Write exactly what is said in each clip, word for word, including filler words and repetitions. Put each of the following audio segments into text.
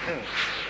Evet.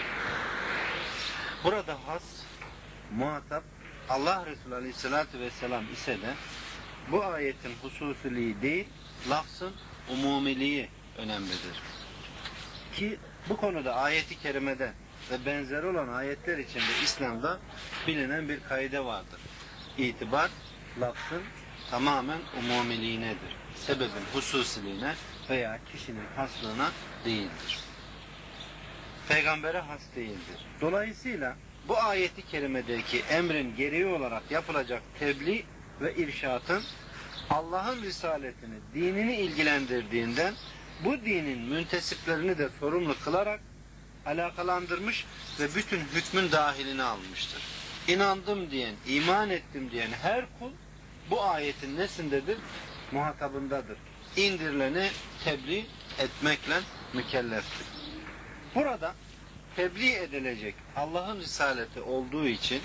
Burada has, muhatap Allah Resulü Aleyhisselatü Vesselam ise de bu ayetin hususiliği değil, lafzın umumiliği önemlidir. Ki bu konuda ayeti kerimede ve benzeri olan ayetler içinde İslam'da bilinen bir kaide vardır. İtibar, lafzın tamamen umumiliğinedir. Sebebin hususiliğine veya kişinin haslığına değildir. Peygambere has değildir. Dolayısıyla bu ayeti kerimedeki emrin gereği olarak yapılacak tebliğ ve irşatın Allah'ın risaletini, dinini ilgilendirdiğinden bu dinin müntesiplerini de sorumlu kılarak alakalandırmış ve bütün hükmün dahiline almıştır. İnandım diyen, iman ettim diyen her kul bu ayetin nesindedir? Muhatabındadır. İndirileni tebliğ etmekle mükelleftir. Burada tebliğ edilecek Allah'ın risaleti olduğu için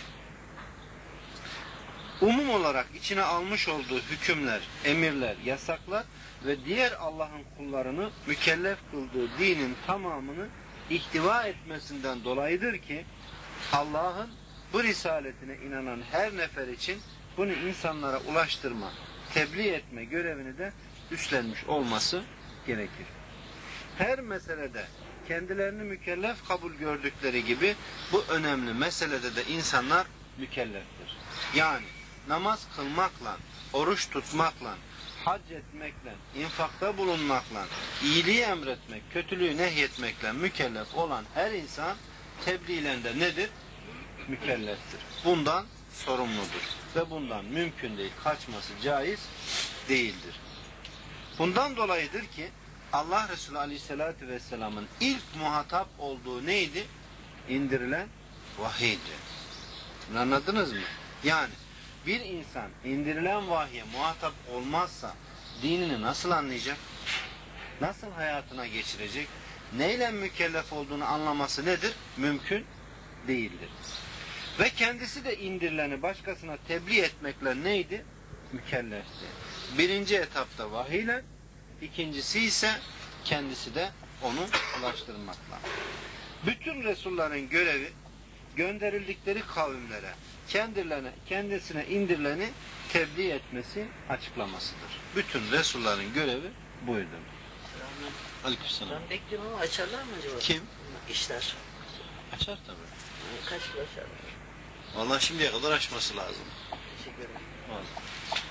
umum olarak içine almış olduğu hükümler, emirler, yasaklar ve diğer Allah'ın kullarını mükellef kıldığı dinin tamamını ihtiva etmesinden dolayıdır ki Allah'ın bu risaletine inanan her nefer için bunu insanlara ulaştırma, tebliğ etme görevini de üstlenmiş olması gerekir. Her meselede kendilerini mükellef kabul gördükleri gibi bu önemli meselede de insanlar mükelleftir. Yani namaz kılmakla, oruç tutmakla, hac etmekle, infakta bulunmakla, iyiliği emretmek, kötülüğü nehyetmekle mükellef olan her insan tebliğle de nedir? Mükelleftir. Bundan sorumludur. Ve bundan mümkün değil, kaçması caiz değildir. Bundan dolayıdır ki Allah Resulü Aleyhisselatü Vesselam'ın ilk muhatap olduğu neydi? İndirilen vahiydi. Bunu anladınız mı? Yani bir insan indirilen vahye muhatap olmazsa dinini nasıl anlayacak? Nasıl hayatına geçirecek? Neyle mükellef olduğunu anlaması nedir? Mümkün değildir. Ve kendisi de indirileni başkasına tebliğ etmekle neydi? Mükellefti. Birinci etapta vahiyle, ikincisi ise kendisi de onu ulaştırmakla. Bütün Resulların görevi gönderildikleri kavimlere kendilerine, kendisine indirileni tebliğ etmesi, açıklamasıdır. Bütün Resulların görevi buydu. Aleykümselam. Ben bekliyorum ama açarlar mı acaba? Kim? İşler. Açar tabii. Kaç yıl açarlar? Vallahi şimdiye kadar açması lazım. Teşekkür ederim. Vallahi.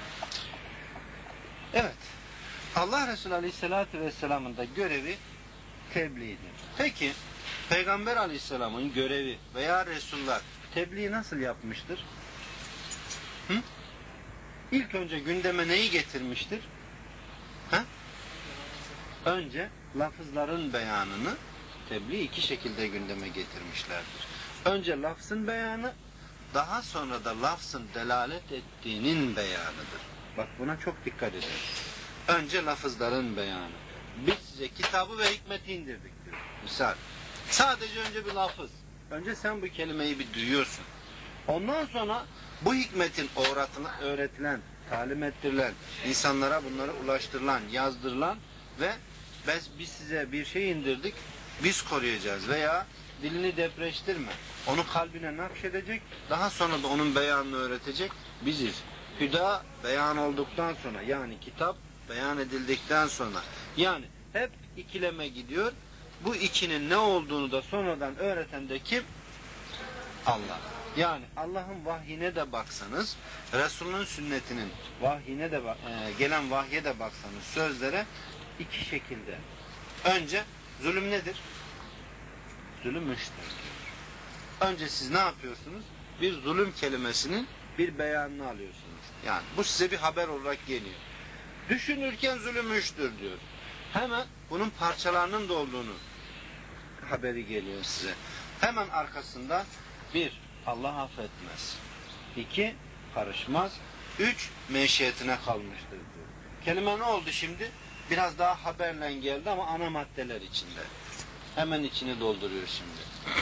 Evet. Allah Resulü Aleyhisselatü Vesselam'ın da görevi tebliğdir. Peki Peygamber Aleyhisselam'ın görevi veya Resullar tebliğ nasıl yapmıştır? Hı? İlk önce gündeme neyi getirmiştir? Ha? Önce lafızların beyanını tebliğ iki şekilde gündeme getirmişlerdir. Önce lafzın beyanı, daha sonra da lafzın delalet ettiğinin beyanıdır. Bak buna çok dikkat edin. Önce lafızların beyanı. Biz size kitabı ve hikmeti indirdik diyor. Misal. Sadece önce bir lafız. Önce sen bu kelimeyi bir duyuyorsun. Ondan sonra bu hikmetin öğretilen, talim ettirilen, insanlara bunları ulaştırılan, yazdırılan ve biz, biz size bir şey indirdik, biz koruyacağız veya dilini depreştirme. Onu kalbine nakşedecek, daha sonra da onun beyanını öğretecek biziz. Hüda beyan olduktan sonra, yani kitap beyan edildikten sonra, yani hep ikileme gidiyor. Bu ikinin ne olduğunu da sonradan öğreten de kim? Allah. Yani Allah'ın vahyine de baksanız, Resul'ün sünnetinin vahyine de e, gelen vahye de baksanız sözlere iki şekilde. Önce zulüm nedir? Zulüm müşteri. Önce siz ne yapıyorsunuz? Bir zulüm kelimesinin bir beyanını alıyorsunuz. Yani bu size bir haber olarak geliyor. Düşünürken zulümüştür diyor. Hemen bunun parçalarının da olduğunu haberi geliyor size. Hemen arkasında bir, Allah affetmez. İki, karışmaz. Üç, meşiyetine kalmıştır diyor. Kelime ne oldu şimdi? Biraz daha haberle geldi ama ana maddeler içinde. Hemen içini dolduruyor şimdi.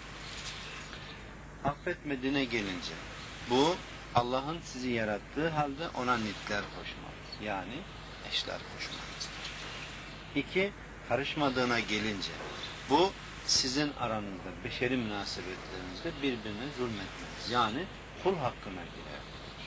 Affetmediğine gelince, bu Allah'ın sizi yarattığı halde ona nitler koşmanız. Yani eşler koşmanız. İki, karışmadığına gelince, bu sizin aranızda, beşeri münasebetlerinizde birbirine zulmetmeniz. Yani kul hakkına girer.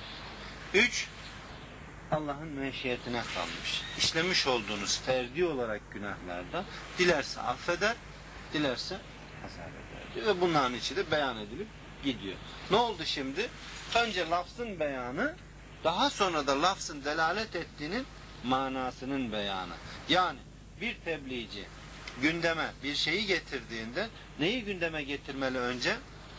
Üç, Allah'ın meşiyetine kalmış. İşlemiş olduğunuz ferdi olarak günahlarda dilerse affeder, dilerse azap eder diyor. Ve bunların içi de beyan edilip gidiyor. Ne oldu şimdi? Önce lafzın beyanı, daha sonra da lafzın delalet ettiğinin manasının beyanı. Yani bir tebliğci gündeme bir şeyi getirdiğinde neyi gündeme getirmeli önce?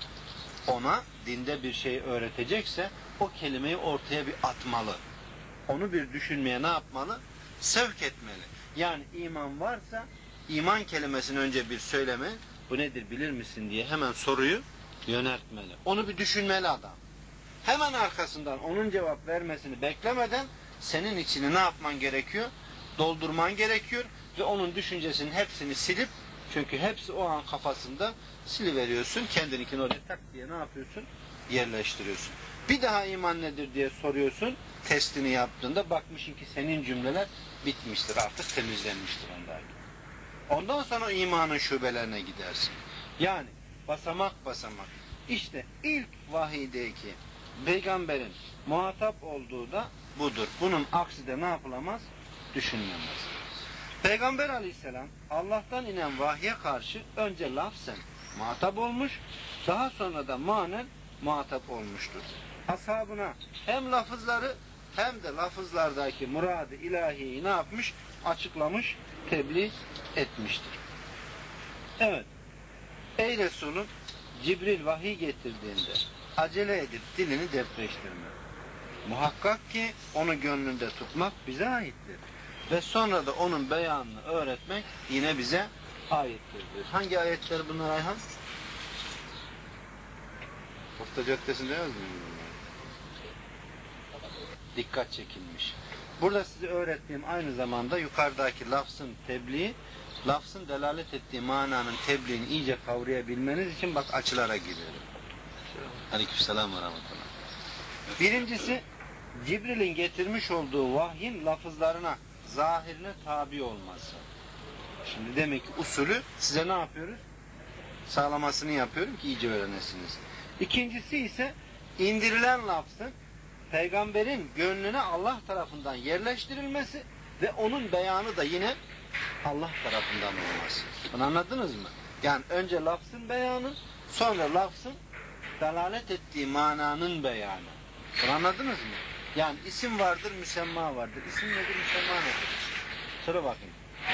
Ona dinde bir şey öğretecekse o kelimeyi ortaya bir atmalı. Onu bir düşünmeye ne yapmalı? Sevk etmeli. Yani iman varsa iman kelimesini önce bir söyleme, bu nedir bilir misin diye hemen soruyu yöneltmeli. Onu bir düşünmeli adam. Hemen arkasından onun cevap vermesini beklemeden senin içini ne yapman gerekiyor? Doldurman gerekiyor ve onun düşüncesinin hepsini silip, çünkü hepsi o an kafasında, siliveriyorsun. Kendininkini oraya tak diye ne yapıyorsun? Yerleştiriyorsun. Bir daha iman nedir diye soruyorsun. Testini yaptığında bakmışsın ki senin cümleler bitmiştir. Artık temizlenmiştir ondan. Ondan sonra imanın şubelerine gidersin. Yani basamak basamak. İşte ilk vahiydeki peygamberin muhatap olduğu da budur. Bunun aksi de ne yapılamaz? Düşünülemez. Peygamber aleyhisselam Allah'tan inen vahye karşı önce lafzen muhatap olmuş, daha sonra da manen muhatap olmuştur. Ashabına hem lafızları hem de lafızlardaki muradı ilahiyi ne yapmış? Açıklamış, tebliğ etmiştir. Evet. Ey Resulüm, Cibril vahiy getirdiğinde acele edip dilini depreştirme. Muhakkak ki onu gönlünde tutmak bize aittir. Ve sonra da onun beyanını öğretmek yine bize aittir diyor. Hangi ayetler bunlar Ayhan? Posta Caddesi'nde yazmıyor mu? Dikkat çekilmiş. Burada size öğrettiğim aynı zamanda yukarıdaki lafzın tebliği, lafzın delalet ettiği mananın tebliğini iyice kavrayabilmeniz için bak açılara giriyorum. Aleykümselam ve rahmetullah. Birincisi, Cibril'in getirmiş olduğu vahyin lafızlarına, zahirine tabi olması. Şimdi demek ki usulü size ne yapıyoruz? Sağlamasını yapıyorum ki iyice öğrenesiniz. İkincisi ise indirilen lafzın peygamberin gönlüne Allah tarafından yerleştirilmesi ve onun beyanı da yine Allah tarafından olması. Bunu anladınız mı? Yani önce lafzın beyanı, sonra lafzın dalalet ettiği mananın beyanı. Bunu anladınız mı? Yani isim vardır, müsemma vardır. İsim nedir, müsemma nedir? Sonra bakın.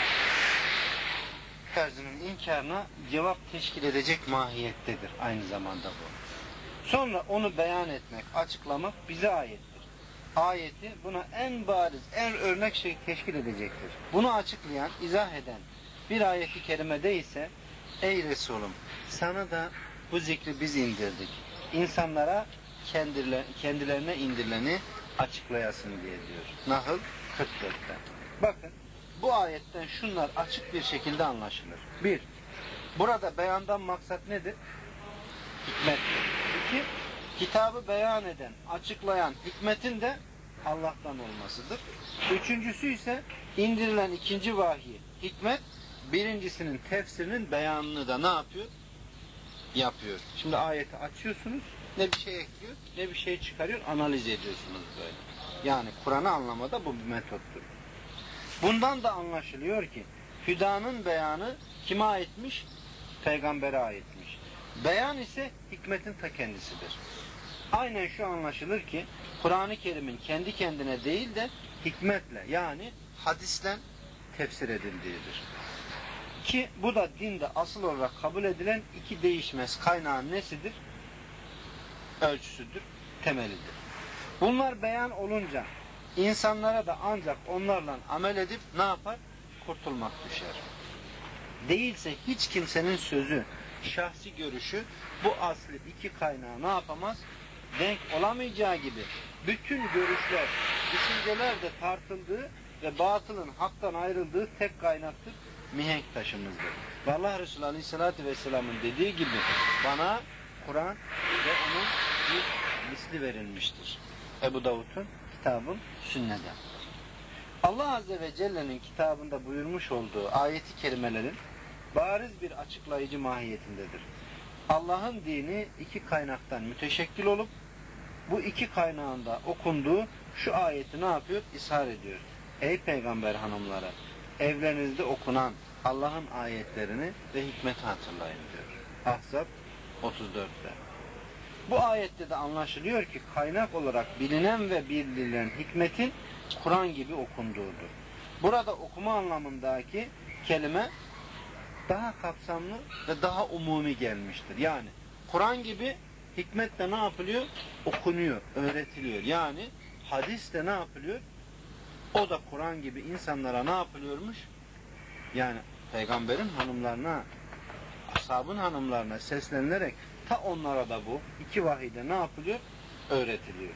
Terzinin inkarına cevap teşkil edecek mahiyettedir aynı zamanda bu. Sonra onu beyan etmek, açıklamak bize aittir. Ayeti buna en bariz, en örnek şey teşkil edecektir. Bunu açıklayan, izah eden bir ayeti kerimede ise ey Resulüm sana da bu zikri biz indirdik. İnsanlara kendilerine indirileni açıklayasın diye diyor. Nahl kırk dörtte. Bakın bu ayetten şunlar açık bir şekilde anlaşılır. Bir, burada beyandan maksat nedir? Hikmettir. İki, kitabı beyan eden, açıklayan hikmetin de Allah'tan olmasıdır. Üçüncüsü ise indirilen ikinci vahiy, hikmet, birincisinin tefsirinin beyanını da ne yapıyor? Yapıyor. Şimdi ayeti açıyorsunuz, ne bir şey ekliyor, ne bir şey çıkarıyor, analiz ediyorsunuz böyle. Yani Kur'an'ı anlamada bu bir metottur. Bundan da anlaşılıyor ki hüdanın beyanı kime aitmiş? Peygambere aitmiş. Beyan ise hikmetin ta kendisidir. Aynen şu anlaşılır ki Kur'an-ı Kerim'in kendi kendine değil de hikmetle yani hadisle tefsir edildiğidir. Ki bu da dinde asıl olarak kabul edilen iki değişmez kaynağın nesidir? Ölçüsüdür, temelidir. Bunlar beyan olunca insanlara da ancak onlarla amel edip ne yapar? Kurtulmak düşer. Değilse hiç kimsenin sözü, şahsi görüşü bu asli iki kaynağı ne yapamaz? Denk olamayacağı gibi bütün görüşler, düşünceler de tartıldığı ve batılın haktan ayrıldığı tek kaynaktır, mihenk taşımızdır. Ve Allah Resulü Aleyhisselatü Vesselam'ın dediği gibi bana Kur'an ve onun bir misli verilmiştir. Ebu Davud'un kitabın sünnede. Allah Azze ve Celle'nin kitabında buyurmuş olduğu ayeti kerimelerin bariz bir açıklayıcı mahiyetindedir. Allah'ın dini iki kaynaktan müteşekkil olup bu iki kaynağında okunduğu şu ayeti ne yapıyor? İshar ediyor. Ey peygamber hanımları, evlerinizde okunan Allah'ın ayetlerini ve hikmeti hatırlayın diyor. Ahzab otuz dörtte. Bu ayette de anlaşılıyor ki kaynak olarak bilinen ve bildirilen hikmetin Kur'an gibi okunduğudur. Burada okuma anlamındaki kelime daha kapsamlı ve daha umumi gelmiştir. Yani Kur'an gibi hikmet de ne yapılıyor? Okunuyor, öğretiliyor. Yani hadis de ne yapılıyor? O da Kur'an gibi insanlara ne yapılıyormuş? Yani peygamberin hanımlarına, ashabın hanımlarına seslenilerek ta onlara da bu iki vahide ne yapılıyor? Öğretiliyor.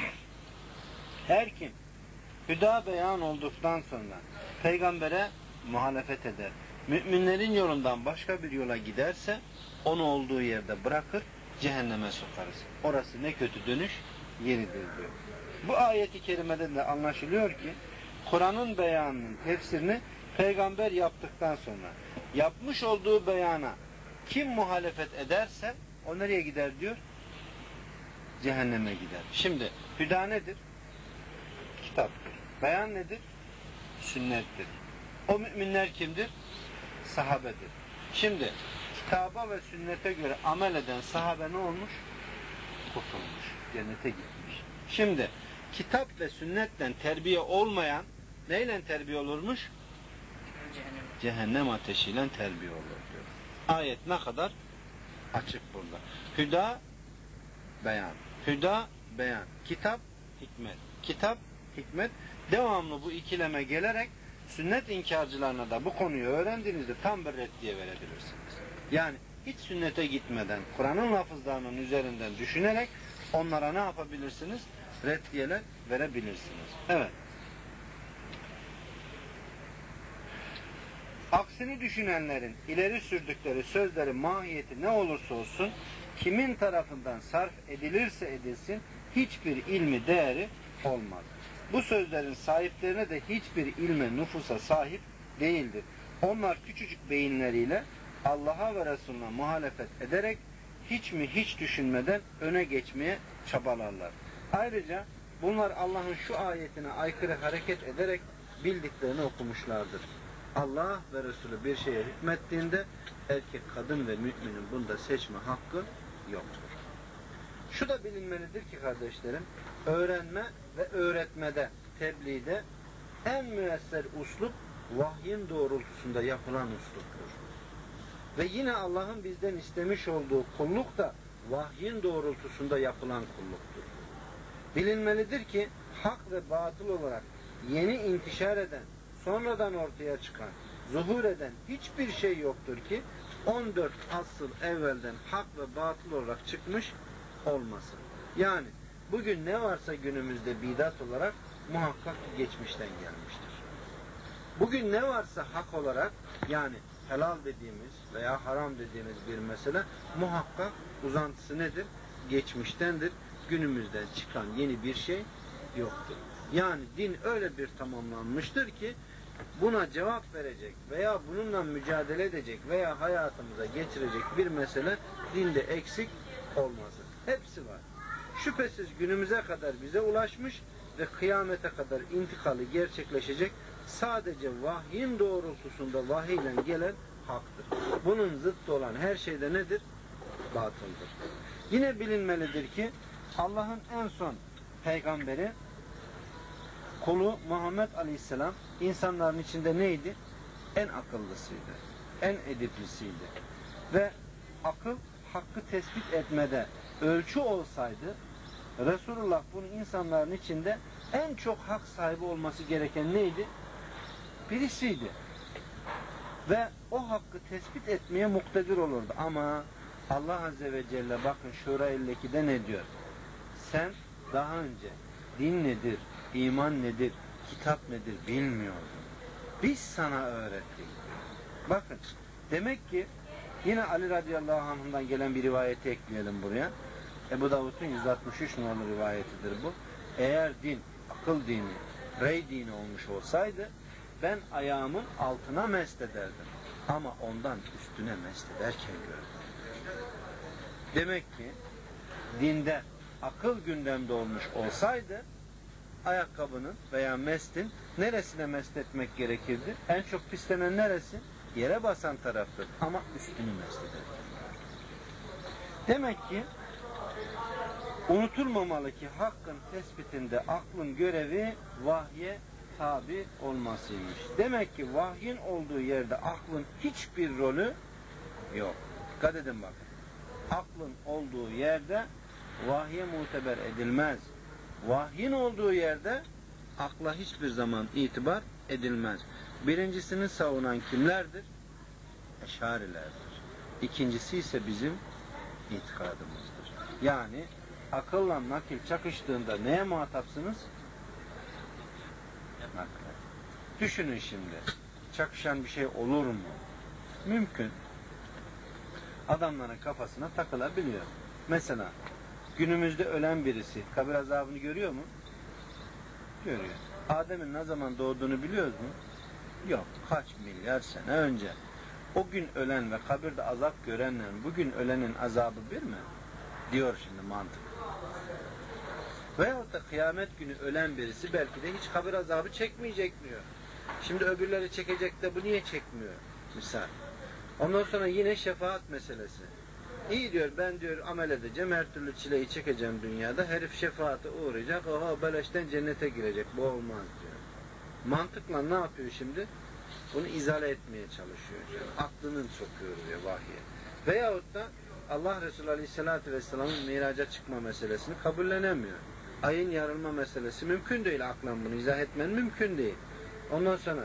Her kim hüda beyan olduktan sonra peygambere muhalefet eder, müminlerin yolundan başka bir yola giderse onu olduğu yerde bırakır, cehenneme sokarız. Orası ne kötü dönüş yeridir diyor. Bu ayeti kerimeden de anlaşılıyor ki Kur'an'ın beyanının tefsirini peygamber yaptıktan sonra yapmış olduğu beyana kim muhalefet ederse o nereye gider diyor? Cehenneme gider. Şimdi hüda nedir? Kitaptır. Beyan nedir? Sünnettir. O müminler kimdir? Sahabedir. Şimdi kitaba ve sünnete göre amel eden sahabe ne olmuş? Kurtulmuş. Cennete gitmiş. Şimdi kitap ve sünnetten terbiye olmayan neyle terbiye olurmuş? Cehennem. Cehennem ateşiyle terbiye olur diyor. Ayet ne kadar açık burada. Hüda, beyan. Hüda, beyan. Kitap, hikmet. Kitap, hikmet. Devamlı bu ikileme gelerek sünnet inkarcılarına da bu konuyu öğrendiğinizde tam bir reddiye verebilirsiniz. Yani hiç sünnete gitmeden Kur'an'ın lafızlarının üzerinden düşünerek onlara ne yapabilirsiniz? Reddiyeler verebilirsiniz. Evet. Aksini düşünenlerin ileri sürdükleri sözlerin mahiyeti ne olursa olsun, kimin tarafından sarf edilirse edilsin, hiçbir ilmi değeri olmaz. Bu sözlerin sahiplerine de hiçbir ilme, nüfusa sahip değildir. Onlar küçücük beyinleriyle Allah'a ve Resulüne muhalefet ederek hiç mi hiç düşünmeden öne geçmeye çabalarlar. Ayrıca bunlar Allah'ın şu ayetine aykırı hareket ederek bildiklerini okumuşlardır. Allah ve Resulü bir şeye hükmettiğinde erkek, kadın ve müminin bunda seçme hakkı yoktur. Şu da bilinmelidir ki kardeşlerim, öğrenme ve öğretmede, tebliğde en müesser uslup vahyin doğrultusunda yapılan usluptur. Ve yine Allah'ın bizden istemiş olduğu kulluk da vahyin doğrultusunda yapılan kulluktur. Bilinmelidir ki hak ve batıl olarak yeni intişar eden, sonradan ortaya çıkan, zuhur eden hiçbir şey yoktur ki on dört asıl evvelden hak ve batıl olarak çıkmış olmasın. Yani bugün ne varsa günümüzde bidat olarak muhakkak ki geçmişten gelmiştir. Bugün ne varsa hak olarak, yani helal dediğimiz veya haram dediğimiz bir mesele muhakkak uzantısı nedir? Geçmiştendir. Günümüzden çıkan yeni bir şey yoktur. Yani din öyle bir tamamlanmıştır ki buna cevap verecek veya bununla mücadele edecek veya hayatımıza getirecek bir mesele dinde eksik olmazdır. Hepsi var. Şüphesiz günümüze kadar bize ulaşmış ve kıyamete kadar intikalı gerçekleşecek sadece vahyin doğrultusunda vahiyle gelen haktır. Bunun zıttı olan her şeyde nedir? Batıldır. Yine bilinmelidir ki Allah'ın en son peygamberi kulu Muhammed Aleyhisselam insanların içinde neydi? En akıllısıydı. En ediplisiydi. Ve akıl hakkı tespit etmede ölçü olsaydı Resulullah bunu insanların içinde en çok hak sahibi olması gereken neydi? Birisiydi. Ve o hakkı tespit etmeye muktedir olurdu. Ama Allah Azze ve Celle bakın Şura elli ikide ne diyor? Sen daha önce din nedir, iman nedir, kitap nedir bilmiyordun. Biz sana öğrettik. Bakın demek ki yine Ali radıyallahu anh'dan gelen bir rivayeti ekleyelim buraya. Ebu Davud'un yüz altmış üç numaralı rivayetidir bu. Eğer din, akıl dini, rey dini olmuş olsaydı ben ayağımın altına mest ederdim. Ama ondan üstüne mest ederken gördü. Demek ki dinde akıl gündemde olmuş olsaydı ayakkabının veya mestin neresine mest etmek gerekirdi? En çok pislenen neresi? Yere basan taraftır. Ama üstünü mest ederken gördü. Demek ki unutulmamalı ki hakkın tespitinde aklın görevi vahye tabi olmasıymış. Demek ki vahyin olduğu yerde aklın hiçbir rolü yok. Dikkat edin bakın. Aklın olduğu yerde vahye muteber edilmez. Vahyin olduğu yerde akla hiçbir zaman itibar edilmez. Birincisini savunan kimlerdir? Eşarilerdir. İkincisi ise bizim itikadımızdır. Yani akılla nakil çakıştığında neye muhatapsınız? Nakle. Düşünün şimdi. Çakışan bir şey olur mu? Mümkün. Adamların kafasına takılabiliyor. Mesela günümüzde ölen birisi kabir azabını görüyor mu? Görüyor. Adem'in ne zaman doğduğunu biliyoruz mu? Yok. Kaç milyar sene önce. O gün ölen ve kabirde azap görenle bugün ölenin azabı bir mi? Diyor şimdi mantık. Veyahut da kıyamet günü ölen birisi belki de hiç kabir azabı çekmeyecek diyor. Şimdi öbürleri çekecek de bu niye çekmiyor? Misal. Ondan sonra yine şefaat meselesi. İyi diyor, ben diyor amel edeceğim, her türlü çileyi çekeceğim dünyada. Herif şefaate uğrayacak, oha beleşten cennete girecek. Bu olmaz diyor. Mantıkla ne yapıyor şimdi? Bunu izale etmeye çalışıyor. Yani aklının sokuyor diyor vahye. Veyahut da Allah Resulü Aleyhisselatü Vesselam'ın miraca çıkma meselesini kabullenemiyor. Ayın yarılma meselesi mümkün değil, aklan bunu izah etmen mümkün değil. Ondan sonra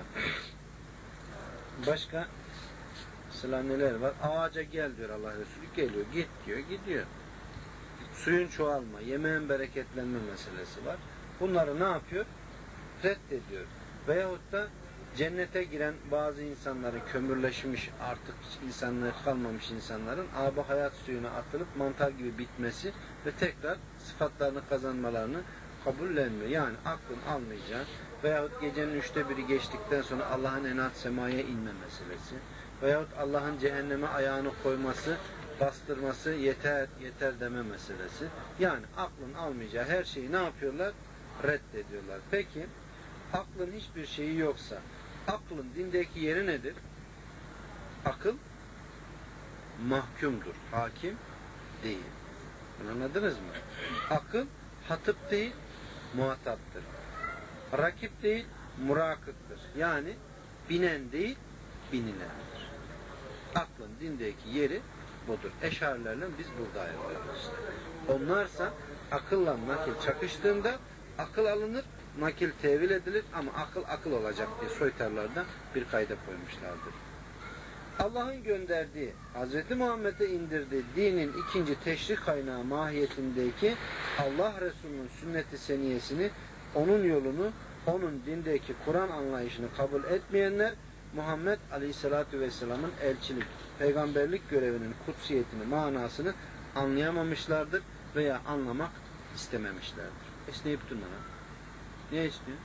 başka mesela neler var? Ağaca gel diyor Allah Resulü, geliyor. Git diyor, gidiyor. Suyun çoğalma, yemeğin bereketlenme meselesi var. Bunları ne yapıyor? Reddediyor. Veyahut da cennete giren bazı insanların kömürleşmiş, artık insanlığı kalmamış insanların âb-ı hayat suyuna atılıp mantar gibi bitmesi ve tekrar sıfatlarını kazanmalarını kabullenmiyor. Yani aklın almayacağı veyahut gecenin üçte biri geçtikten sonra Allah'ın enat semaya inme meselesi veyahut Allah'ın cehenneme ayağını koyması, bastırması yeter yeter deme meselesi. Yani aklın almayacağı her şeyi ne yapıyorlar? Reddediyorlar. Peki aklın hiçbir şeyi yoksa aklın dindeki yeri nedir? Akıl mahkumdur. Hakim değil. Bunu anladınız mı? Akıl hatıp değil, muhataptır. Rakip değil, murakıptır. Yani binen değil, binilendir. Aklın dindeki yeri budur. Eşarilerle biz burada ayrılıyoruz. Onlarsa akılla nakil çakıştığında akıl alınır, nakil tevil edilir ama akıl akıl olacak diye soytarlarda bir kayda koymuşlardır. Allah'ın gönderdiği, Hazreti Muhammed'e indirdiği dinin ikinci teşrih kaynağı mahiyetindeki Allah Resulü'nün sünnet-i seniyesini, onun yolunu, onun dindeki Kur'an anlayışını kabul etmeyenler Muhammed Aleyhisselatü Vesselam'ın elçilik, peygamberlik görevinin kutsiyetini, manasını anlayamamışlardır veya anlamak istememişlerdir. Esneyip durma lan. Ne istiyor?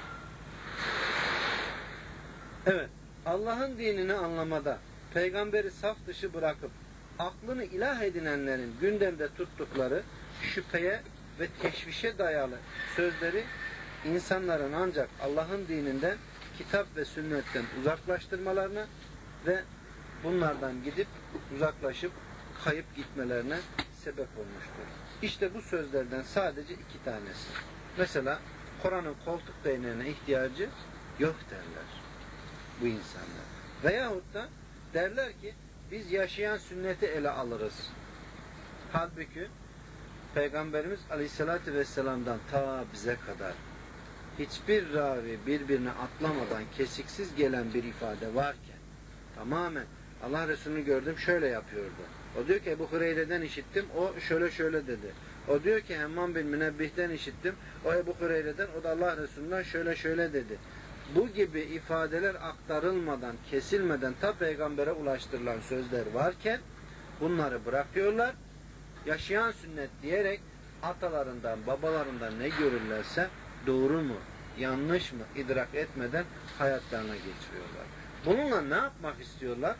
Evet. Allah'ın dinini anlamada peygamberi saf dışı bırakıp aklını ilah edinenlerin gündemde tuttukları şüpheye ve teşvişe dayalı sözleri insanların ancak Allah'ın dininden, kitap ve sünnetten uzaklaştırmalarına ve bunlardan gidip uzaklaşıp kayıp gitmelerine sebep olmuştur. İşte bu sözlerden sadece iki tanesi. Mesela Kur'an'ın koltuk değneğine ihtiyacı yok derler bu insanlar. Veyahut da derler ki biz yaşayan sünneti ele alırız. Halbuki Peygamberimiz Aleyhisselatü Vesselam'dan ta bize kadar hiçbir ravi birbirine atlamadan kesiksiz gelen bir ifade varken tamamen Allah Resulü'nü gördüm şöyle yapıyordu. O diyor ki Ebu Hureyre'den işittim, o şöyle şöyle dedi. O diyor ki Hemmam bin Münebbih'ten işittim, o Ebu Hureyre'den, o da Allah Resulü'nden şöyle şöyle dedi. Bu gibi ifadeler aktarılmadan, kesilmeden ta peygambere ulaştırılan sözler varken bunları bırakıyorlar. Yaşayan sünnet diyerek atalarından, babalarından ne görürlerse doğru mu, yanlış mı idrak etmeden hayatlarına geçiriyorlar. Bununla ne yapmak istiyorlar?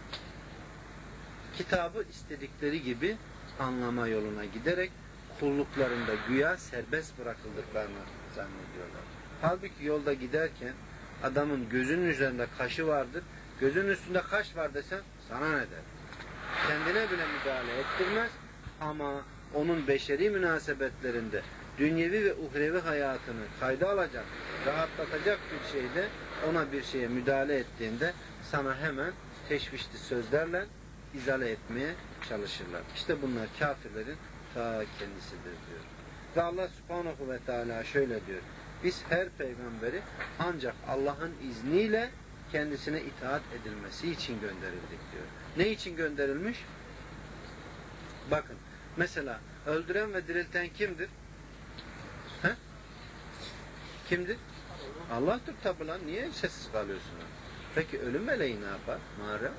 Kitabı istedikleri gibi anlama yoluna giderek kulluklarında güya serbest bırakıldıklarını zannediyorlar. Halbuki yolda giderken adamın gözünün üzerinde kaşı vardır. Gözünün üstünde kaş var desen sana ne der? Kendine bile müdahale ettirmez ama onun beşeri münasebetlerinde dünyevi ve uhrevi hayatını kayda alacak, rahatlatacak bir şeyde ona bir şeye müdahale ettiğinde sana hemen teşvişli sözlerle izale etmeye çalışırlar. İşte bunlar kafirlerin ta kendisidir diyor. Ve Allah Subhanahu ve Teala şöyle diyor. Biz her peygamberi ancak Allah'ın izniyle kendisine itaat edilmesi için gönderildik diyor. Ne için gönderilmiş? Bakın mesela öldüren ve dirilten kimdir? He? Kimdir? Allah'tır tabi lan. Niye sessiz kalıyorsun? Peki ölüm meleği ne yapar? Mağara.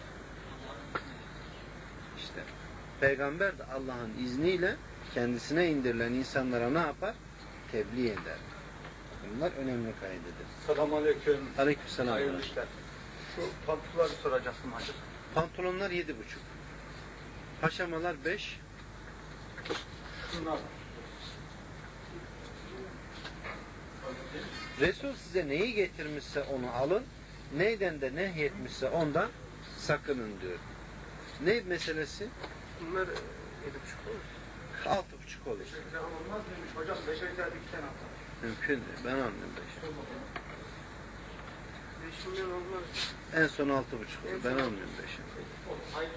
İşte peygamber de Allah'ın izniyle kendisine indirilen insanlara ne yapar? Tebliğ eder. Bunlar önemli kaydedir. Selamünaleyküm. Aleykümselam. Hayırlı işler. Şu pantolonları soracaktım hacı. Pantolonlar yedi buçuk. Haşamalar beş. Şunlar. Resul size neyi getirmişse onu alın. Neyden de nehyetmişse ondan sakının diyor. Ne meselesi? Bunlar yedi buçuk olur. Altı buçuk olur. Beşer olmaz mıymış hocam? Beşer tane iki tane atar. Mümkün değil. Ben almıyorum beş. Beş milyon olmaz. En son altı buçuk olur. Ben almıyorum beş. Hayır.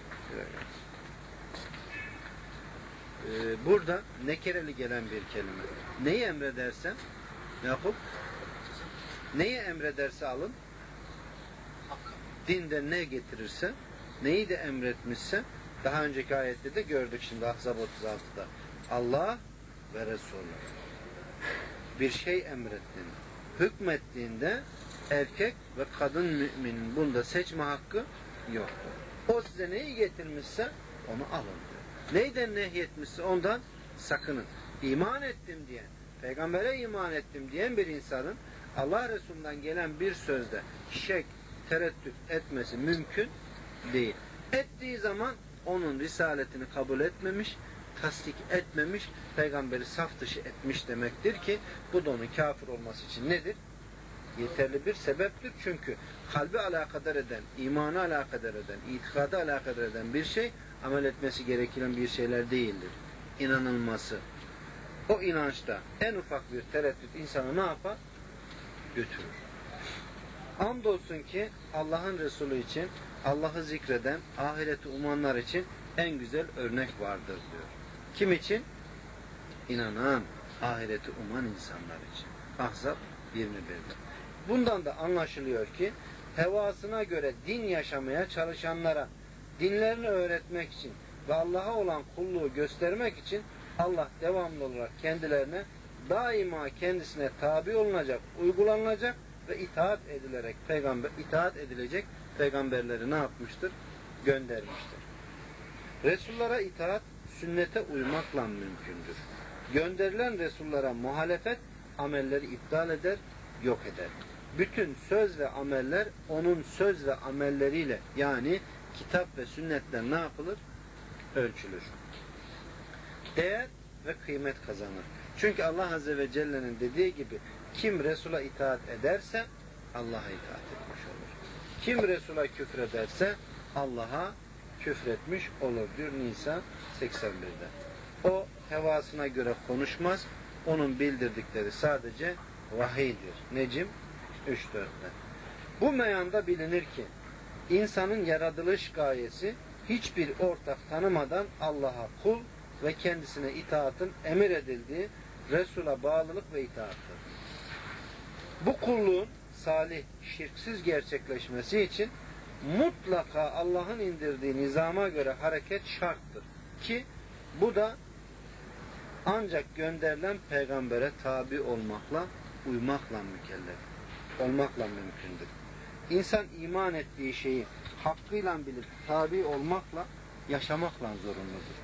Ee, burada nekereli gelen bir kelime. Neyi emredersen Yakup neyi emrederse alın, dinde ne getirirse, neyi de emretmişse, daha önceki ayette de gördük şimdi Ahzab otuz altıda. Allah ve Resulü bir şey emrettiğinde, hükmettiğinde erkek ve kadın müminin bunda seçme hakkı yoktur. O size neyi getirmişse onu alın diyor. Neyden nehyetmişse ondan sakının. İman ettim diyen, peygambere iman ettim diyen bir insanın Allah Resulü'nden gelen bir sözde şek, tereddüt etmesi mümkün değil. Ettiği zaman onun risaletini kabul etmemiş, tasdik etmemiş, peygamberi saf dışı etmiş demektir ki bu da onun kafir olması için nedir? Yeterli bir sebeptir. Çünkü kalbi alakadar eden, imanı alakadar eden, itikadı alakadar eden bir şey amel etmesi gereken bir şeyler değildir. İnanılması. O inançta en ufak bir tereddüt insanı ne yapar? Götürür. Andolsun ki Allah'ın Resulü için, Allah'ı zikreden, ahireti umanlar için en güzel örnek vardır diyor. Kim için? İnanan, ahireti uman insanlar için. Ahzab yirmi birde. Bundan da anlaşılıyor ki hevasına göre din yaşamaya çalışanlara dinlerini öğretmek için ve Allah'a olan kulluğu göstermek için Allah devamlı olarak kendilerine daima kendisine tabi olunacak, uygulanacak ve itaat edilerek peygamber itaat edilecek peygamberleri ne yapmıştır? Göndermiştir. Resullara itaat sünnete uymakla mümkündür. Gönderilen Resullara muhalefet amelleri iptal eder, yok eder. Bütün söz ve ameller onun söz ve amelleriyle yani kitap ve sünnetle ne yapılır? Ölçülür. Değer ve kıymet kazanır. Çünkü Allah Azze ve Celle'nin dediği gibi kim Resul'a itaat ederse Allah'a itaat etmiş olur. Kim Resul'a küfrederse Allah'a küfretmiş olur diyor Nisa seksen birde. O hevasına göre konuşmaz. Onun bildirdikleri sadece vahiydir. Necim üç dörtte. Bu meyanda bilinir ki insanın yaratılış gayesi hiçbir ortak tanımadan Allah'a kul ve kendisine itaatın emir edildiği Resul'a bağlılık ve itaattır. Bu kulluğun salih, şirksiz gerçekleşmesi için mutlaka Allah'ın indirdiği nizama göre hareket şarttır. Ki bu da ancak gönderilen peygambere tabi olmakla, uymakla mükellef. Olmakla mümkündür. İnsan iman ettiği şeyi hakkıyla bilip tabi olmakla, yaşamakla zorunludur.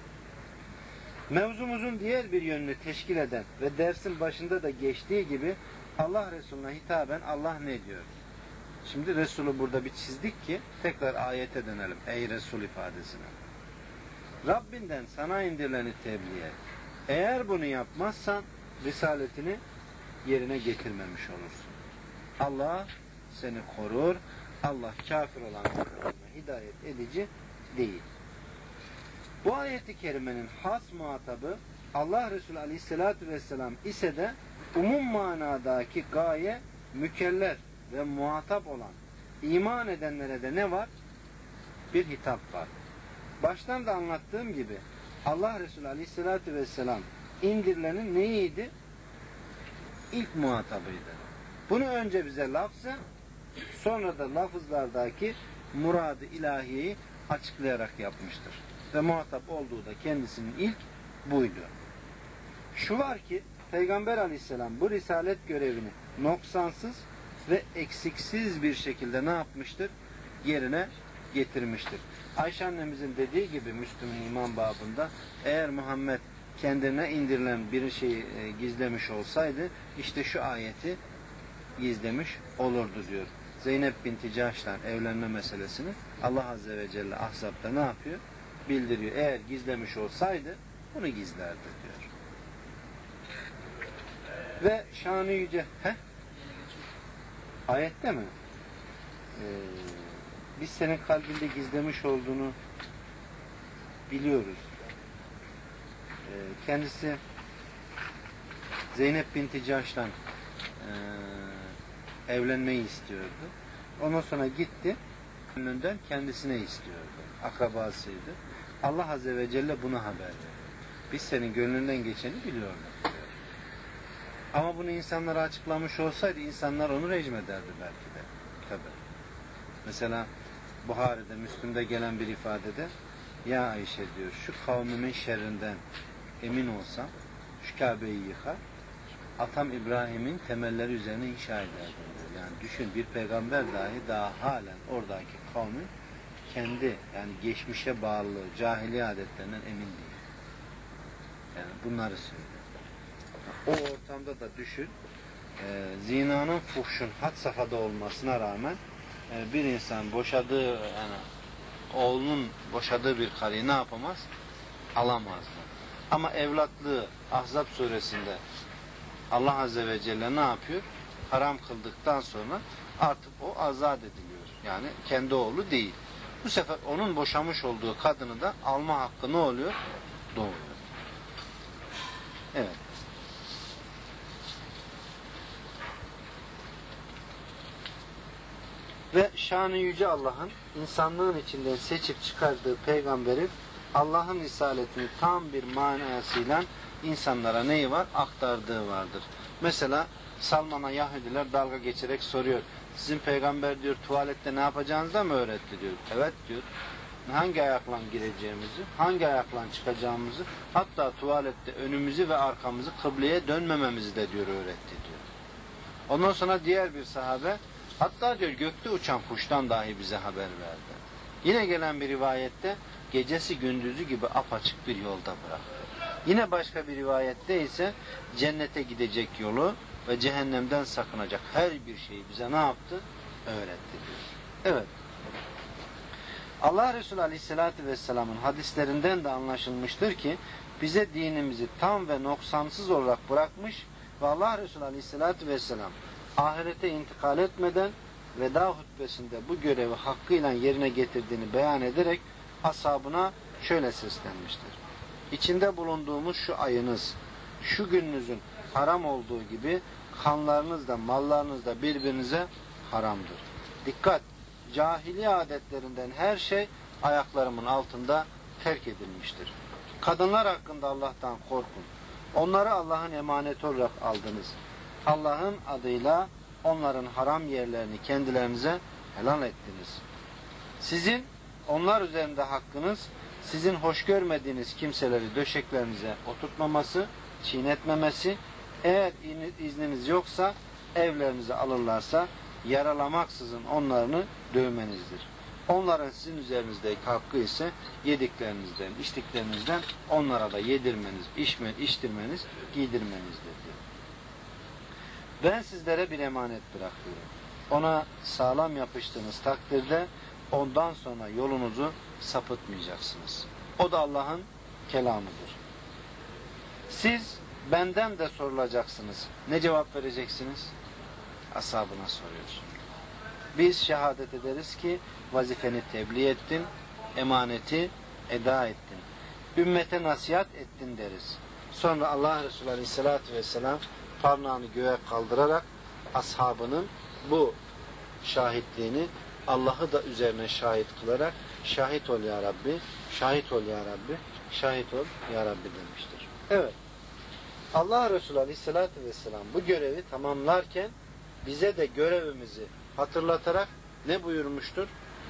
Mevzumuzun diğer bir yönünü teşkil eden ve dersin başında da geçtiği gibi Allah Resulüne hitaben Allah ne diyor? Şimdi Resulü burada bir çizdik ki tekrar ayete dönelim. Ey Resul ifadesine. Rabbinden sana indirileni tebliğ et. Eğer bunu yapmazsan risaletini yerine getirmemiş olursun. Allah seni korur. Allah kafir olanlarına hidayet edici değil. Bu ayet-i kerimenin has muhatabı Allah Resulü Aleyhisselatü Vesselam ise de umum manadaki gaye mükellef ve muhatap olan iman edenlere de ne var? Bir hitap var. Baştan da anlattığım gibi Allah Resulü Aleyhisselatü Vesselam indirilenin neyiydi? İlk muhatabıydı. Bunu önce bize lafzen, sonra da lafızlardaki muradı ilahiyeyi açıklayarak yapmıştır. Ve muhatap olduğu da kendisinin ilk buydu. Şu var ki Peygamber Aleyhisselam bu risalet görevini noksansız ve eksiksiz bir şekilde ne yapmıştır? Yerine getirmiştir. Ayşe annemizin dediği gibi Müslüm'ün iman babında eğer Muhammed kendine indirilen bir şeyi e, gizlemiş olsaydı işte şu ayeti gizlemiş olurdu diyor. Zeynep binti Cahş'tan evlenme meselesini Allah Azze ve Celle Ahzab'da ne yapıyor? Bildiriyor. Eğer gizlemiş olsaydı bunu gizlerdi diyor. Ve şanı yüce heh? Ayette mi? Ee, biz senin kalbinde gizlemiş olduğunu biliyoruz. Ee, kendisi Zeynep binti Cahş'tan e, evlenmeyi istiyordu. Ondan sonra gitti. Önünden kendisine istiyordu. Akrabasıydı. Allah Azze ve Celle buna haber veriyor. Biz senin gönlünden geçeni biliyorduk. Ama bunu insanlara açıklamış olsaydı insanlar onu rejim ederdi belki de. Tabii. Mesela Buhari'de, Müslüm'de gelen bir ifadede ya Ayşe diyor şu kavmimin şerrinden emin olsam şu Kabe'yi yıkar atam İbrahim'in temelleri üzerine inşa ederdim diyor. Yani düşün bir peygamber dahi daha halen oradaki kavmin kendi yani geçmişe bağlı cahiliye adetlerinden emin değil. Yani bunları söylüyor. O ortamda da düşün e, zinanın fuhşun had safhada olmasına rağmen e, bir insan boşadığı yani oğlunun boşadığı bir karıyı ne yapamaz? Alamazdı. Ama evlatlığı Ahzab suresinde Allah Azze ve Celle ne yapıyor? Haram kıldıktan sonra artık o azat ediliyor. Yani kendi oğlu değil. Bu sefer onun boşamış olduğu kadını da alma hakkı ne oluyor? Doğuyor. Evet. Ve şanı yüce Allah'ın insanlığın içinden seçip çıkardığı peygamberin Allah'ın risaletini tam bir manasıyla insanlara neyi var? Aktardığı vardır. Mesela Salman'a Yahudiler dalga geçerek soruyor. Sizin peygamber diyor tuvalette ne yapacağınızı da mı öğretti diyor. Evet diyor. Hangi ayakla gireceğimizi, hangi ayakla çıkacağımızı, hatta tuvalette önümüzü ve arkamızı kıbleye dönmememizi de diyor öğretti diyor. Ondan sonra diğer bir sahabe hatta diyor gökte uçan kuştan dahi bize haber verdi. Yine gelen bir rivayette gecesi gündüzü gibi apaçık bir yolda bıraktı. Yine başka bir rivayette ise cennete gidecek yolu ve cehennemden sakınacak her bir şeyi bize ne yaptı? Öğretti diyor. Evet. Allah Resulü Aleyhisselatü Vesselam'ın hadislerinden de anlaşılmıştır ki bize dinimizi tam ve noksansız olarak bırakmış ve Allah Resulü Aleyhisselatü Vesselam ahirete intikal etmeden veda hutbesinde bu görevi hakkıyla yerine getirdiğini beyan ederek ashabına şöyle seslenmiştir. İçinde bulunduğumuz şu ayınız, şu gününüzün haram olduğu gibi kanlarınız da mallarınız da birbirinize haramdır. Dikkat! Cahiliye adetlerinden her şey ayaklarımın altında terk edilmiştir. Kadınlar hakkında Allah'tan korkun. Onları Allah'ın emaneti olarak aldınız. Allah'ın adıyla onların haram yerlerini kendilerinize helal ettiniz. Sizin onlar üzerinde hakkınız, sizin hoş görmediğiniz kimseleri döşeklerinize oturtmaması, çiğnetmemesi, eğer izniniz yoksa evlerinize alırlarsa yaralamaksızın onlarını dövmenizdir. Onların sizin üzerinizdeki hakkı ise yediklerinizden, içtiklerinizden onlara da yedirmeniz, içme, içtirmeniz, giydirmenizdir diyor. Ben sizlere bir emanet bırakıyorum. ona sağlam yapıştığınız takdirde ondan sonra yolunuzu sapıtmayacaksınız. O da Allah'ın kelamıdır. Siz benden de sorulacaksınız. Ne cevap vereceksiniz? Ashabına soruyor. Biz şehadet ederiz ki vazifeni tebliğ ettin, emaneti eda ettin. Ümmete nasihat ettin deriz. Sonra Allah Resulü Aleyhisselatü Vesselam parmağını göğe kaldırarak ashabının bu şahitliğini Allah'ı da üzerine şahit kılarak şahit ol ya Rabbi, şahit ol ya Rabbi, şahit ol ya Rabbi demiştir. Evet. Allah Resulü Aleyhisselatü Vesselam bu görevi tamamlarken bize de görevimizi hatırlatarak ne buyurmuştur?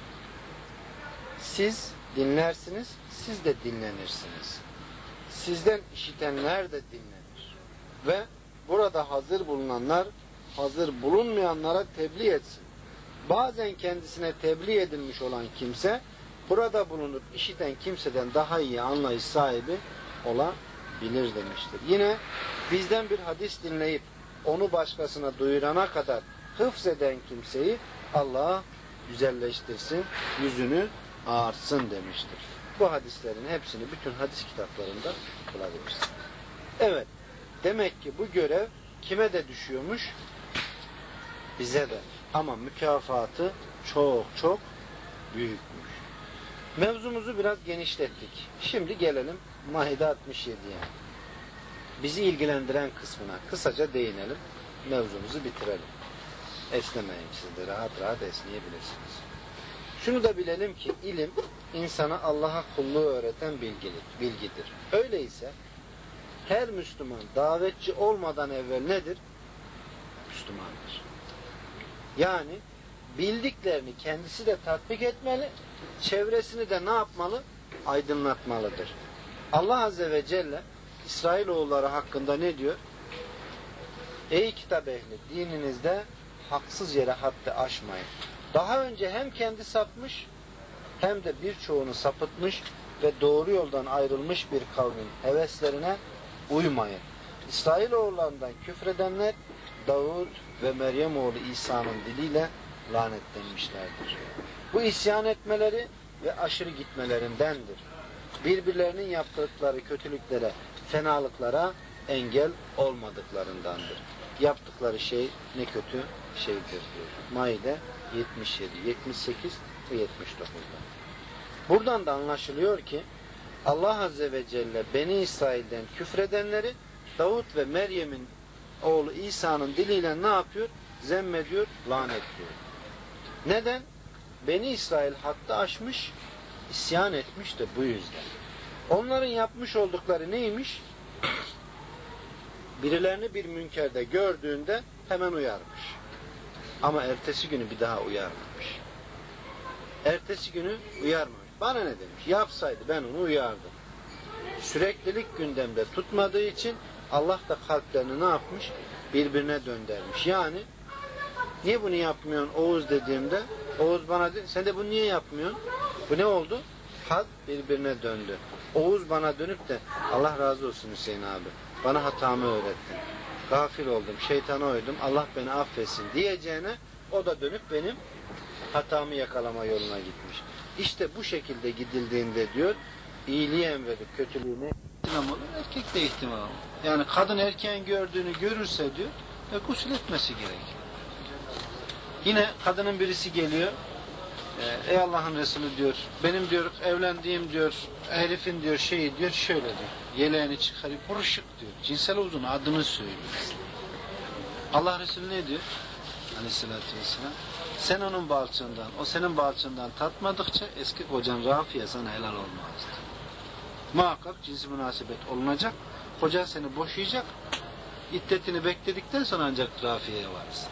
Siz dinlersiniz, siz de dinlenirsiniz. Sizden işitenler de dinlenir. Ve burada hazır bulunanlar, hazır bulunmayanlara tebliğ etsin. Bazen kendisine tebliğ edilmiş olan kimse, burada bulunup işiten kimseden daha iyi anlayış sahibi olabilir demiştir. Yine bizden bir hadis dinleyip onu başkasına duyurana kadar hıfzeden kimseyi Allah güzelleştirsin, yüzünü ağartsın demiştir. Bu hadislerin hepsini bütün hadis kitaplarında bulabilirsin. Evet, demek ki bu görev kime de düşüyormuş? Bize de. Ama mükafatı çok çok büyükmüş. Mevzumuzu biraz genişlettik. Şimdi gelelim Maide altmış yediye. Bizi ilgilendiren kısmına kısaca değinelim. Mevzumuzu bitirelim. Esnemeyin siz de, rahat rahat esneyebilirsiniz. Şunu da bilelim ki ilim insana Allah'a kulluğu öğreten bilgidir. Öyleyse her Müslüman davetçi olmadan evvel nedir? Müslümandır. Yani bildiklerini kendisi de tatbik etmeli, çevresini de ne yapmalı? Aydınlatmalıdır. Allah Azze ve Celle İsrailoğulları hakkında ne diyor? Ey kitap ehli, dininizde haksız yere haddi aşmayın. Daha önce hem kendi sapmış hem de birçoğunu sapıtmış ve doğru yoldan ayrılmış bir kavmin heveslerine uymayın. İsrailoğullarından küfredenler Davud ve Meryem oğlu İsa'nın diliyle lanetlenmişlerdir. Bu isyan etmeleri ve aşırı gitmelerindendir. Birbirlerinin yaptıkları kötülüklere, fenalıklara engel olmadıklarındandır. Yaptıkları şey ne kötü şeydir diyor. Maide yetmiş yedi, yetmiş sekiz ve yetmiş dokuzda. Buradan da anlaşılıyor ki Allah Azze ve Celle Beni İsrail'den küfredenleri Davud ve Meryem'in oğlu İsa'nın diliyle ne yapıyor? Zemmediyor, lanetliyor. Neden? Beni İsrail hatta aşmış, isyan etmiş de bu yüzden. Onların yapmış oldukları neymiş? Birilerini bir münkerde gördüğünde hemen uyarmış. Ama ertesi günü bir daha uyarmamış. Ertesi günü uyarmamış. Bana ne demiş? Yapsaydı ben onu uyardım. Süreklilik gündemde tutmadığı için Allah da kalplerini ne yapmış? Birbirine döndürmüş. Yani niye bunu yapmıyorsun Oğuz dediğimde Oğuz bana dedi, sen de bunu niye yapmıyorsun? Bu ne oldu? Kalp birbirine döndü. Oğuz bana dönüp de Allah razı olsun Hüseyin abi. Bana hatamı öğrettin. Gafil oldum, şeytana uydum. Allah beni affetsin diyeceğine o da dönüp benim hatamı yakalama yoluna gitmiş. İşte bu şekilde gidildiğinde diyor iyiliği emredip kötülüğünü ihtimam olur, erkek de ihtimam olur. Yani kadın erkeğin gördüğünü görürse diyor ve gusül etmesi gerekir. Yine kadının birisi geliyor, ey Allah'ın Resulü diyor, benim diyor evlendiğim diyor herifin diyor şeyi diyor şöyle diyor, yeleğini çıkarıp buruşuk diyor, cinsel uzun adını söylüyor. Allah Resulü ne diyor? Aleyhissalatü vesselam, sen onun balçığından, o senin balçığından tatmadıkça eski kocan Rafiye sana helal olmazdı. Muhakkak cinsi münasebet olunacak, kocan seni boşayacak, iddetini bekledikten sonra ancak Rafiye'ye varırsın.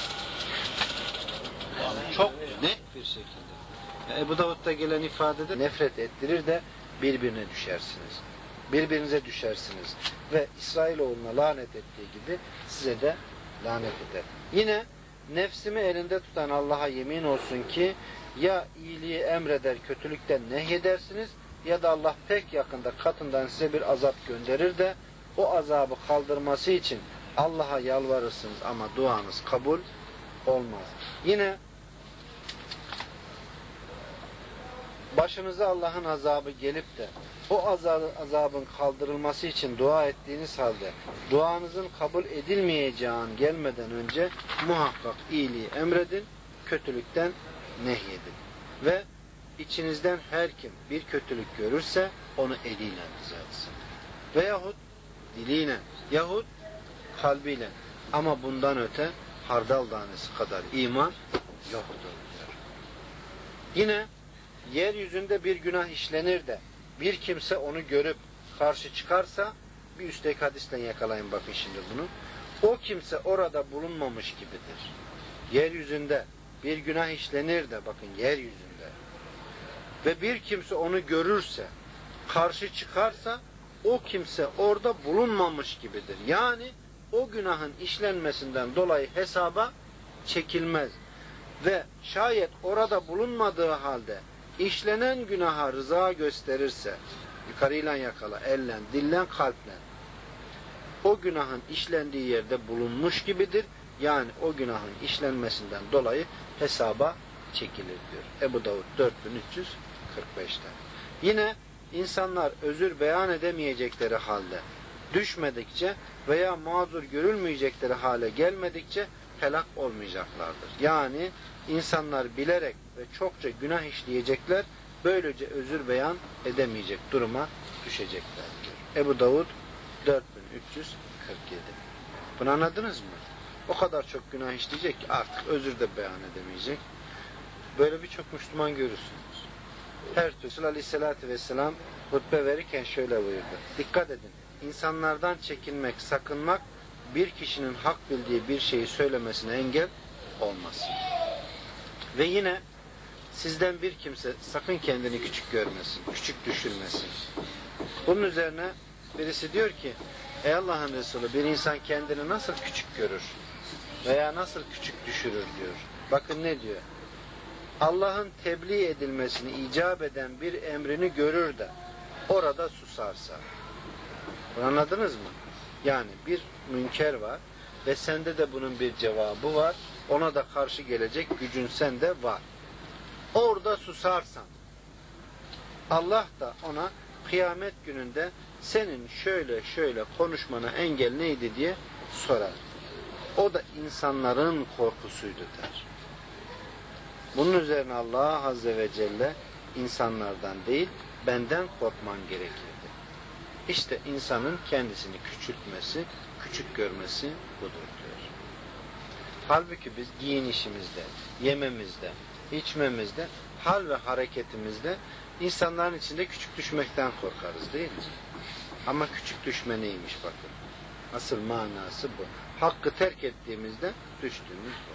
Yani çok net bir şekilde. Yani Ebu Davud'da gelen ifadede nefret ettirir de birbirine düşersiniz. Birbirinize düşersiniz. Ve İsrailoğluna lanet ettiği gibi size de lanet eder. Yine nefsimi elinde tutan Allah'a yemin olsun ki ya iyiliği emreder kötülükten nehyedersiniz ya da Allah pek yakında katından size bir azap gönderir de o azabı kaldırması için Allah'a yalvarırsınız ama duanız kabul olmaz. Yine başınıza Allah'ın azabı gelip de o azabı, azabın kaldırılması için dua ettiğiniz halde duanızın kabul edilmeyeceği an gelmeden önce muhakkak iyiliği emredin, kötülükten nehyedin. Ve içinizden her kim bir kötülük görürse onu eliyle düzeltsin. Veyahut diliyle yahut kalbiyle. Ama bundan öte hardal tanesi kadar iman yoktur diyor. Yine yeryüzünde bir günah işlenir de bir kimse onu görüp karşı çıkarsa, bir üstteki hadisle yakalayın bakın şimdi bunu. O kimse orada bulunmamış gibidir. Yeryüzünde bir günah işlenir de bakın yeryüzünde ve bir kimse onu görürse, karşı çıkarsa o kimse orada bulunmamış gibidir. Yani o günahın işlenmesinden dolayı hesaba çekilmez. Ve şayet orada bulunmadığı halde işlenen günaha rıza gösterirse, yukarıyla yakala, elle, dille, kalple, o günahın işlendiği yerde bulunmuş gibidir. Yani o günahın işlenmesinden dolayı hesaba çekilir diyor. Ebu Davud dört bin üç yüz kırk beş'te. Yine insanlar özür beyan edemeyecekleri halde düşmedikçe veya mazur görülmeyecekleri hale gelmedikçe helak olmayacaklardır. Yani insanlar bilerek ve çokça günah işleyecekler, böylece özür beyan edemeyecek duruma düşecekler diyor. Ebu Davud dört bin üç yüz kırk yedi. Bunu anladınız mı? O kadar çok günah işleyecek ki artık özür de beyan edemeyecek. Böyle birçok Müslüman görürsünüz. Her türlü Aleyhisselatü Vesselam hutbe verirken şöyle buyurdu. Dikkat edin. İnsanlardan çekinmek, sakınmak bir kişinin hak bildiği bir şeyi söylemesine engel olmaz. Ve yine sizden bir kimse sakın kendini küçük görmesin, küçük düşürmesin. Bunun üzerine birisi diyor ki, ey Allah'ın Resulü, bir insan kendini nasıl küçük görür veya nasıl küçük düşürür diyor. Bakın ne diyor? Allah'ın tebliğ edilmesini icap eden bir emrini görür de orada susarsa. Bunu anladınız mı? Yani bir münker var ve sende de bunun bir cevabı var. Ona da karşı gelecek gücün sende var. Orada susarsan Allah da ona kıyamet gününde senin şöyle şöyle konuşmana engel neydi diye sorar. O da insanların korkusuydu der. Bunun üzerine Allah Azze ve Celle insanlardan değil benden korkman gerekirdi. İşte insanın kendisini küçültmesi, küçük görmesi budur diyor. Halbuki biz giyinişimizde, yememizde, içmemizde, hal ve hareketimizde insanların içinde küçük düşmekten korkarız değil mi? Ama küçük düşme neymiş bakın. Asıl manası bu. Hakkı terk ettiğimizde düştüğümüz bu.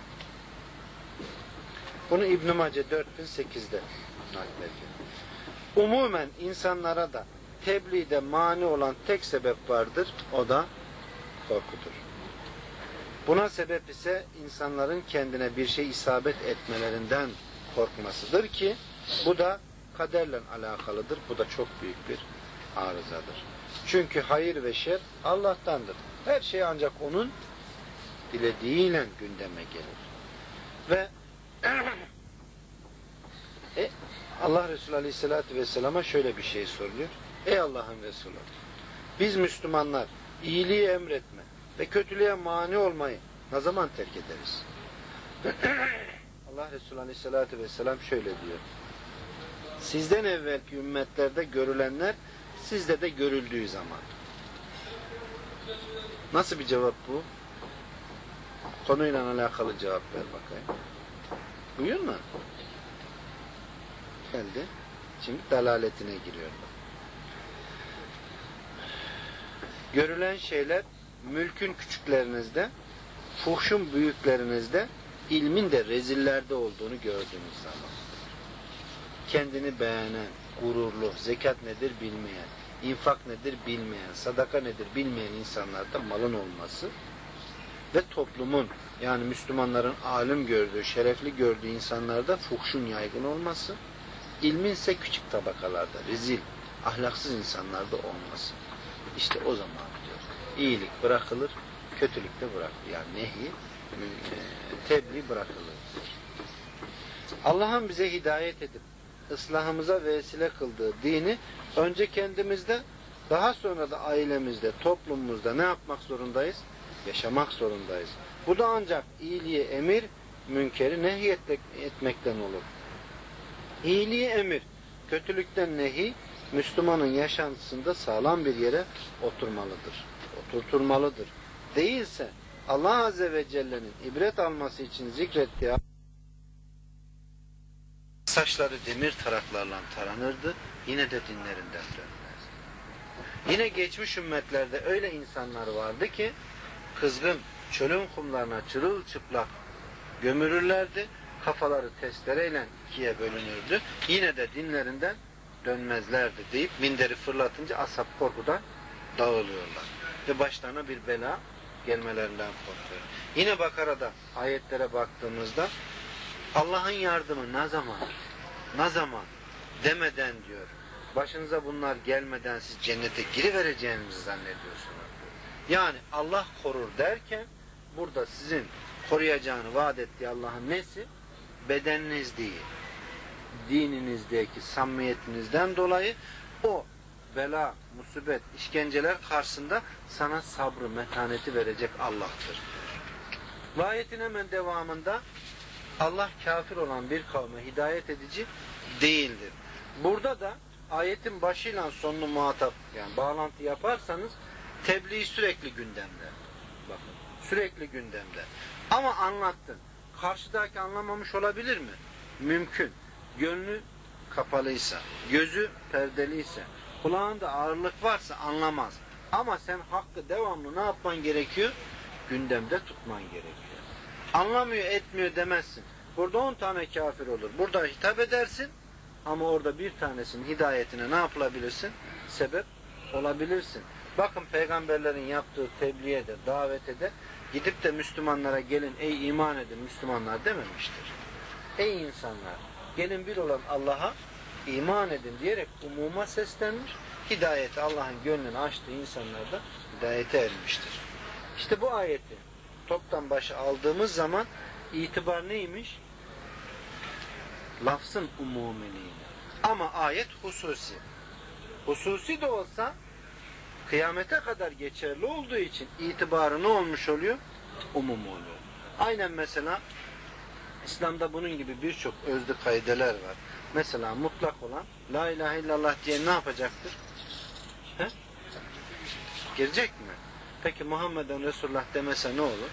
Bunu İbn-i Mace dört bin sekiz'de naklediyor. Umumen insanlara da tebliğde mani olan tek sebep vardır. O da korkudur. Buna sebep ise insanların kendine bir şey isabet etmelerinden korkmasıdır ki bu da kaderle alakalıdır. Bu da çok büyük bir arızadır. Çünkü hayır ve şer Allah'tandır. Her şey ancak onun dilediğiyle gündeme gelir. Ve e, Allah Resulü Aleyhisselatü Vesselam'a şöyle bir şey soruluyor. Ey Allah'ın Resulü, biz Müslümanlar iyiliği emretme ve kötülüğe mani olmayı ne zaman terk ederiz? Allah Resulü Aleyhisselatü Vesselam şöyle diyor. Sizden evvelki ümmetlerde görülenler sizde de görüldüğü zaman. Nasıl bir cevap bu? Konuyla alakalı cevap ver bakayım. Buyur mu? Geldi. Şimdi dalaletine giriyor. Görülen şeyler mülkün küçüklerinizde, fuhşun büyüklerinizde, ilmin de rezillerde olduğunu gördüğünüz zaman. Kendini beğenen, gururlu, zekat nedir bilmeyen, infak nedir bilmeyen, sadaka nedir bilmeyen insanlarda malın olması ve toplumun, yani Müslümanların alim gördüğü, şerefli gördüğü insanlarda fuhşun yaygın olması, ilmin ise küçük tabakalarda, rezil, ahlaksız insanlarda olması. İşte o zaman diyor, iyilik bırakılır, kötülük de bırakılır. Yani nehi tebliğ bırakılır. Allah'ın bize hidayet edip ıslahımıza vesile kıldığı dini önce kendimizde, daha sonra da ailemizde, toplumumuzda ne yapmak zorundayız? Yaşamak zorundayız. Bu da ancak iyiliği emir, münkeri nehy etmekten olur. İyiliği emir, kötülükten nehi, Müslümanın yaşantısında sağlam bir yere oturmalıdır. Oturtulmalıdır. Değilse Allah Azze ve Celle'nin ibret alması için zikrettiği saçları demir taraklarla taranırdı. Yine de dinlerinden dönmezdi. Yine geçmiş ümmetlerde öyle insanlar vardı ki kızgın çölün kumlarına çırılçıplak gömülürlerdi. Kafaları testereyle ikiye bölünürdü. Yine de dinlerinden dönmezlerdi deyip minderi fırlatınca ashab korkudan dağılıyorlar. Ve başlarına bir bela gelmelerinden korkuyor. Yine Bakara'da ayetlere baktığımızda Allah'ın yardımı ne zaman, ne zaman demeden diyor. Başınıza bunlar gelmeden siz cennete girivereceğinizi zannediyorsunuz. Yani Allah korur derken burada sizin koruyacağını vaat ettiği Allah'ın nesi? Bedeniniz değil. Dininizdeki samimiyetinizden dolayı o bela, musibet, işkenceler karşısında sana sabrı, metaneti verecek Allah'tır. Ve ayetin hemen devamında Allah kafir olan bir kavme hidayet edici değildir. Burada da ayetin başıyla sonunu muhatap, yani bağlantı yaparsanız tebliğ sürekli gündemde. Bakın, sürekli gündemde. Ama anlattın. Karşıdaki anlamamış olabilir mi? Mümkün. Gönlü kapalıysa, gözü perdeliyse, kulağında ağırlık varsa anlamaz. Ama sen hakkı devamlı ne yapman gerekiyor? Gündemde tutman gerekiyor. Anlamıyor, etmiyor demezsin. Burada on tane kafir olur. Burada hitap edersin ama orada bir tanesinin hidayetine ne yapılabilirsin? Sebep olabilirsin. Bakın peygamberlerin yaptığı tebliğe de, davete de gidip de Müslümanlara gelin ey iman edin Müslümanlar dememiştir. Ey insanlar gelin bir olan Allah'a iman edin diyerek umuma seslenmiş. Hidayeti Allah'ın gönlünü açtığı insanlar da hidayete ermiştir. İşte bu ayeti toptan başa aldığımız zaman itibar neymiş? Lafzın umumiliğine. Ama ayet hususi. Hususi de olsa kıyamete kadar geçerli olduğu için itibarı ne olmuş oluyor? Umum oluyor. Aynen mesela İslam'da bunun gibi birçok özlü kaideler var. Mesela mutlak olan La ilahe illallah diye ne yapacaktır? He? Girecek mi? Peki Muhammeden Resulullah demese ne olur?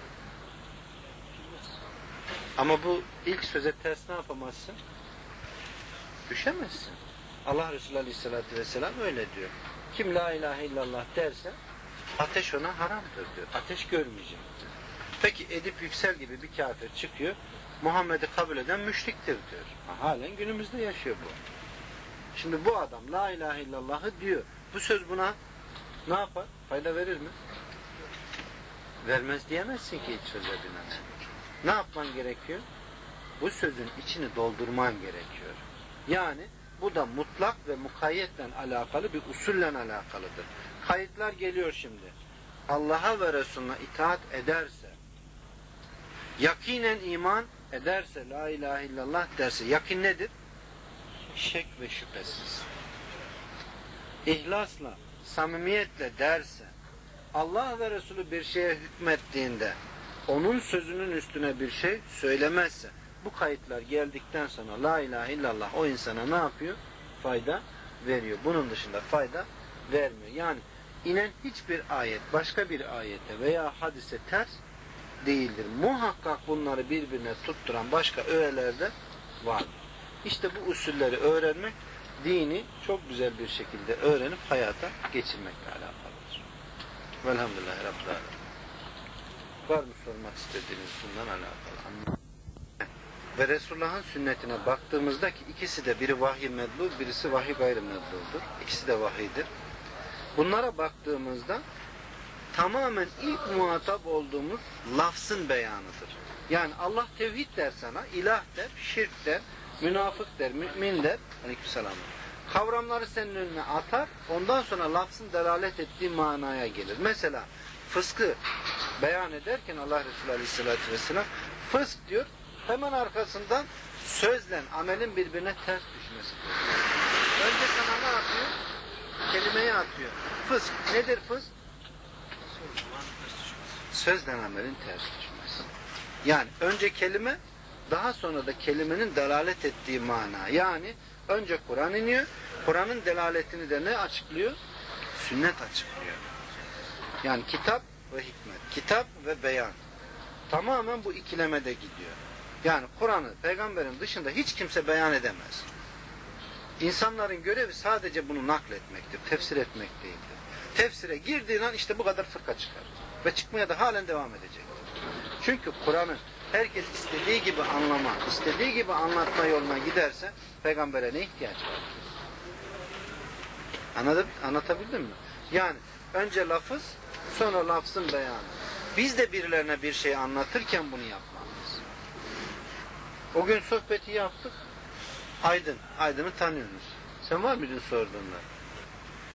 Ama bu ilk söze ters ne yapamazsın? Düşemezsin. Allah Resulü Aleyhisselatü Vesselam öyle diyor. Kim la ilahe illallah derse ateş ona haramdır diyor. Ateş görmeyecek. Peki Edip Yüksel gibi bir kafir çıkıyor. Muhammed'i kabul eden müşriktir diyor. Ha, halen günümüzde yaşıyor bu. Şimdi bu adam la ilahe illallah'ı diyor. Bu söz buna ne yapar? Fayda verir mi? Vermez diyemezsin ki hiç söze binaen. Ne yapman gerekiyor? Bu sözün içini doldurman gerekiyor. Yani bu da mutlak ve mukayyetle alakalı bir usulle alakalıdır. Kayıtlar geliyor şimdi. Allah'a ve Resulüne itaat ederse, yakinen iman ederse, la ilahe illallah derse, yakin nedir? Şek ve şüphesiz. İhlasla, samimiyetle derse, Allah ve Resulü bir şeye hükmettiğinde, onun sözünün üstüne bir şey söylemezse, bu kayıtlar geldikten sonra la ilahe illallah o insana ne yapıyor? Fayda veriyor. Bunun dışında fayda vermiyor. Yani inen hiçbir ayet başka bir ayete veya hadise ters değildir. Muhakkak bunları birbirine tutturan başka öğeler de var. İşte bu usulleri öğrenmek dini çok güzel bir şekilde öğrenip hayata geçirmekle alakalıdır. Velhamdülillahi Rabbil Alemin. Var mı sormak istediğiniz bundan alakalı? Ve Resulullah'ın sünnetine baktığımızda ki ikisi de biri vahiy medlul, birisi vahiy gayrı medluldur. İkisi de vahiydir. Bunlara baktığımızda tamamen ilk muhatap olduğumuz lafzın beyanıdır. Yani Allah tevhid der sana, ilah der, şirk der, münafık der, mümin der. Aleykümselam. Kavramları senin önüne atar, ondan sonra lafzın delalet ettiği manaya gelir. Mesela fıskı beyan ederken Allah Resulü Aleyhisselatü Vesselam fısk diyor, hemen arkasından sözle amelin birbirine ters düşmesi. Önce sana ne yapıyor? Kelimeyi atıyor. Fısk. Nedir fısk? Sözle amelin ters düşmesi. Yani önce kelime, daha sonra da kelimenin delalet ettiği mana. Yani önce Kur'an iniyor, Kur'an'ın delaletini de ne açıklıyor? Sünnet açıklıyor. Yani kitap ve hikmet, kitap ve beyan. Tamamen bu ikilemede gidiyor. Yani Kur'an'ı peygamberin dışında hiç kimse beyan edemez. İnsanların görevi sadece bunu nakletmektir, tefsir etmek değildir. Tefsire girdiğin an işte bu kadar fırka çıkar. Ve çıkmaya da halen devam edecektir. Çünkü Kur'an'ı herkes istediği gibi anlama, istediği gibi anlatma yoluna giderse peygambere ne ihtiyaç var? Anladın, anlatabildim mi? Yani önce lafız, sonra lafzın beyanı. Biz de birilerine bir şey anlatırken bunu yapmalıyız. O gün sohbeti yaptık. Aydın, Aydın'ı tanıyorsunuz. Sen var mıydın sorduğunda?